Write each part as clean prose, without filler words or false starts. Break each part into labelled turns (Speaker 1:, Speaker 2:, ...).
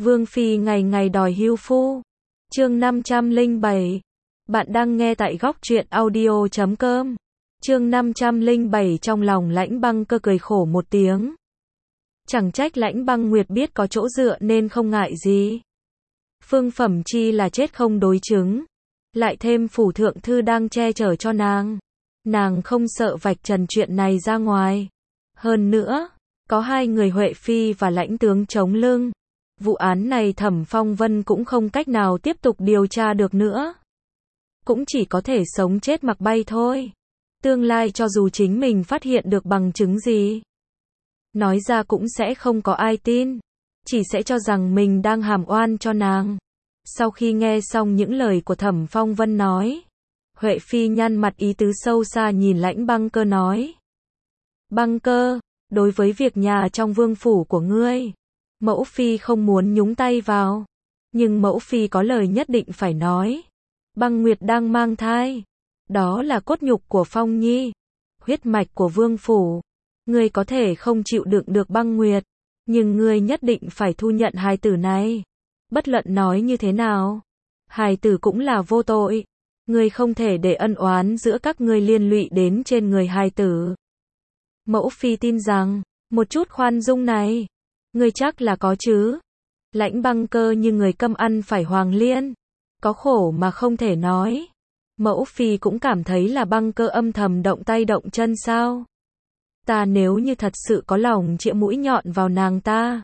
Speaker 1: Vương phi ngày ngày đòi hưu phu. Chương 507. Bạn đang nghe tại góc truyện audio.com. Chương 507. Trong lòng Lãnh Băng Cơ cười khổ một tiếng. Chẳng trách Lãnh Băng Nguyệt biết có chỗ dựa nên không ngại gì. Phương Phẩm Chi là chết không đối chứng, lại thêm phủ thượng thư đang che chở cho nàng không sợ vạch trần chuyện này ra ngoài. Hơn nữa, có hai người Huệ Phi và Lãnh tướng chống lưng. Vụ án này Thẩm Phong Vân cũng không cách nào tiếp tục điều tra được nữa. Cũng chỉ có thể sống chết mặc bay thôi. Tương lai cho dù chính mình phát hiện được bằng chứng gì, nói ra cũng sẽ không có ai tin. Chỉ sẽ cho rằng mình đang hàm oan cho nàng. Sau khi nghe xong những lời của Thẩm Phong Vân nói, Huệ Phi nhăn mặt ý tứ sâu xa nhìn Lãnh Băng Cơ nói. Băng Cơ, đối với việc nhà trong vương phủ của ngươi, mẫu phi không muốn nhúng tay vào. Nhưng mẫu phi có lời nhất định phải nói. Băng Nguyệt đang mang thai. Đó là cốt nhục của Phong Nhi, huyết mạch của vương phủ. Ngươi có thể không chịu đựng được Băng Nguyệt, nhưng ngươi nhất định phải thu nhận hài tử này. Bất luận nói như thế nào, hài tử cũng là vô tội. Ngươi không thể để ân oán giữa các ngươi liên lụy đến trên người hài tử. Mẫu phi tin rằng, một chút khoan dung này, ngươi chắc là có chứ. Lãnh Băng Cơ như người câm ăn phải hoàng liên, có khổ mà không thể nói. Mẫu phi cũng cảm thấy là Băng Cơ âm thầm động tay động chân sao. Ta nếu như thật sự có lòng chĩa mũi nhọn vào nàng ta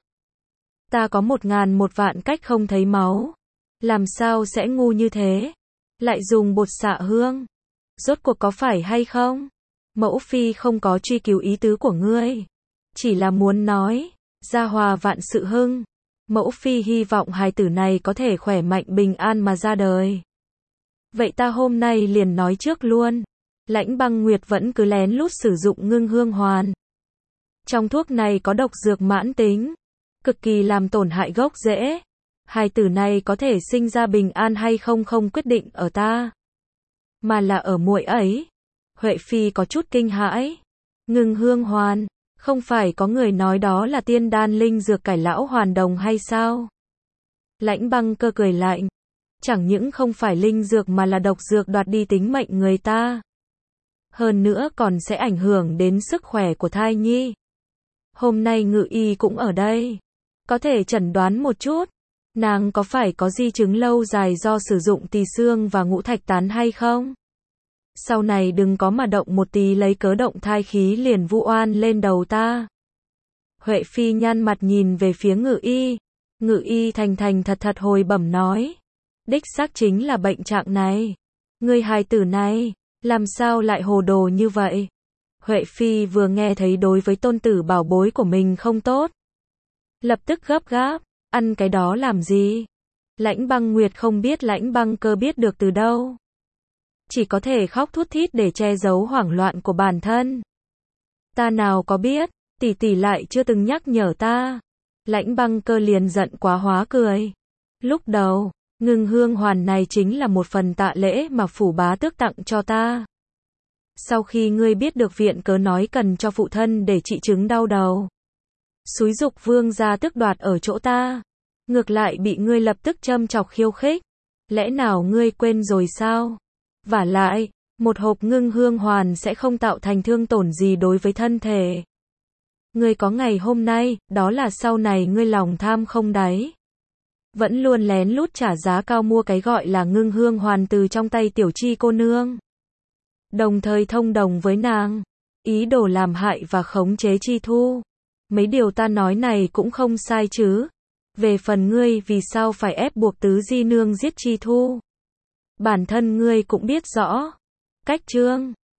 Speaker 1: có 1000 vạn cách không thấy máu. Làm sao sẽ ngu như thế, lại dùng bột xạ hương. Rốt cuộc có phải hay không? Mẫu phi không có truy cứu ý tứ của ngươi, chỉ là muốn nói, gia hòa vạn sự hưng. Mẫu phi hy vọng hài tử này có thể khỏe mạnh bình an mà ra đời. Vậy ta hôm nay liền nói trước luôn. Lãnh Băng Nguyệt vẫn cứ lén lút sử dụng ngưng hương hoàn. Trong thuốc này có độc dược mãn tính, cực kỳ làm tổn hại gốc rễ. Hài tử này có thể sinh ra bình an hay không không quyết định ở ta, mà là ở muội ấy. Huệ Phi có chút kinh hãi. Ngưng hương hoàn, không phải có người nói đó là tiên đan linh dược cải lão hoàn đồng hay sao? Lãnh Băng Cơ cười lạnh. Chẳng những không phải linh dược mà là độc dược đoạt đi tính mệnh người ta. Hơn nữa còn sẽ ảnh hưởng đến sức khỏe của thai nhi. Hôm nay Ngự Y cũng ở đây, có thể chẩn đoán một chút, nàng có phải có di chứng lâu dài do sử dụng tỳ xương và ngũ thạch tán hay không? Sau này đừng có mà động một tí lấy cớ động thai khí liền vu oan lên đầu ta. Huệ Phi nhăn mặt nhìn về phía Ngự Y. Ngự Y thành thành thật thật hồi bẩm nói. Đích xác chính là bệnh trạng này. Người hài tử này, làm sao lại hồ đồ như vậy? Huệ Phi vừa nghe thấy đối với tôn tử bảo bối của mình không tốt, lập tức gấp gáp, ăn cái đó làm gì? Lãnh Băng Nguyệt không biết Lãnh Băng Cơ biết được từ đâu, chỉ có thể khóc thút thít để che giấu hoảng loạn của bản thân. Ta nào có biết, tỷ tỷ lại chưa từng nhắc nhở ta. Lãnh Băng Cơ liền giận quá hóa cười. Lúc đầu, ngưng hương hoàn này chính là một phần tạ lễ mà phủ bá tước tặng cho ta. Sau khi ngươi biết được viện cớ nói cần cho phụ thân để trị chứng đau đầu, xúi giục vương gia tước đoạt ở chỗ ta, ngược lại bị ngươi lập tức châm chọc khiêu khích. Lẽ nào ngươi quên rồi sao? Vả lại, một hộp ngưng hương hoàn sẽ không tạo thành thương tổn gì đối với thân thể. Ngươi có ngày hôm nay, đó là sau này ngươi lòng tham không đáy, vẫn luôn lén lút trả giá cao mua cái gọi là ngưng hương hoàn từ trong tay Tiểu Chi cô nương, đồng thời thông đồng với nàng, ý đồ làm hại và khống chế Chi Thu. Mấy điều ta nói này cũng không sai chứ? Về phần ngươi vì sao phải ép buộc tứ di nương giết Chi Thu, bản thân ngươi cũng biết rõ. Cách chương